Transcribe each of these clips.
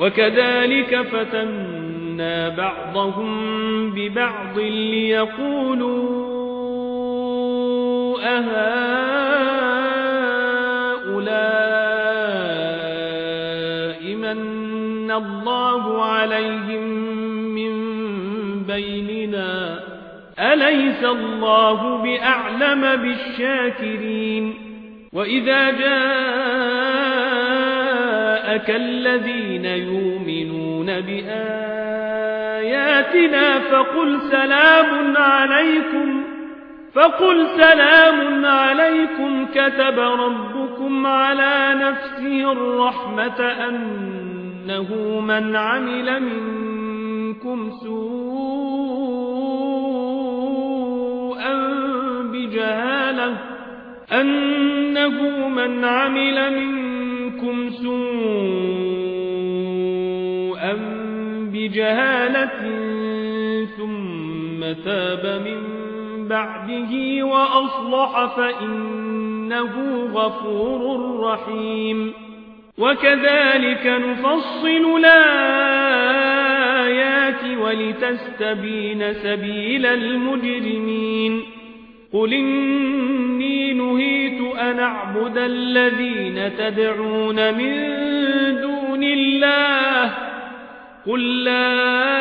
وكذلك فتنا بعضهم ببعض ليقولوا أهؤلاء من الله عليهم من بيننا أليس الله بأعلم بالشاكرين وإذا جاءك الذين يؤمنون بآياتنا فقل سلام عليكم كتب ربكم على نفسه الرحمة أنه من عمل منكم سوءا بجهالة ثم تاب من بعده وأصلح فإنه غفور رحيم وكذلك نفصل الآيات ولتستبين سبيل المجرمين قل إني نهيت أن أعبد الذين تدعون من دون الله قل لا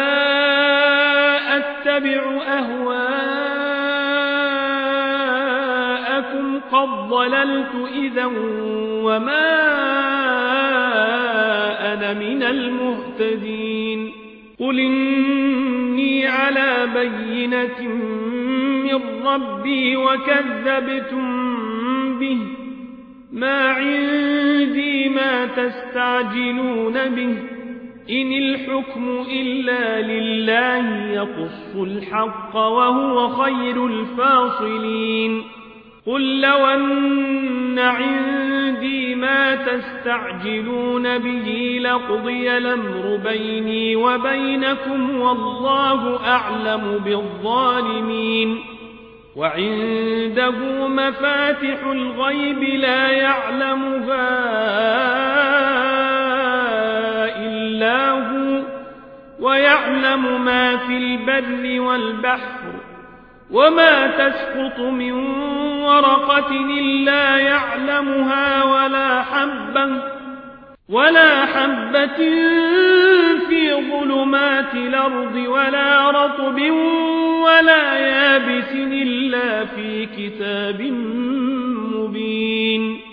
أتبع أهواءكم قد ضللت إذا وما أنا من المهتدين قل إني على بينة من ربي وكذبتم به ما عندي ما تستعجلون به إن الحكم إلا لله يقص الحق وهو خير الفاصلين قل لو أن عندي ما تستعجلون به لقضي الأمر بيني وبينكم والله أعلم بالظالمين وعنده مفاتح الغيب لا يعلمها إلا هو ويعلم ما في البر والبحر وما تسقط من ورقة إلا يعلمها ولا حبة في ظلمات الأرض ولا رطب ولا يابس إلا في كتاب مبين